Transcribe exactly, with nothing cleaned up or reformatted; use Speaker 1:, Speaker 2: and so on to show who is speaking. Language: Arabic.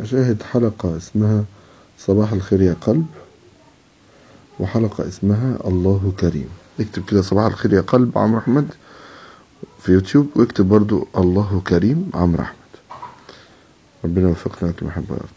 Speaker 1: أشاهد حلقة اسمها صباح الخير يا قلب، وحلقة اسمها الله كريم. اكتب كده صباح الخير يا قلب عمرو أحمد في يوتيوب، واكتب برضو الله كريم عمرو أحمد. ربنا يوفقنا لكم محبة ويرضى.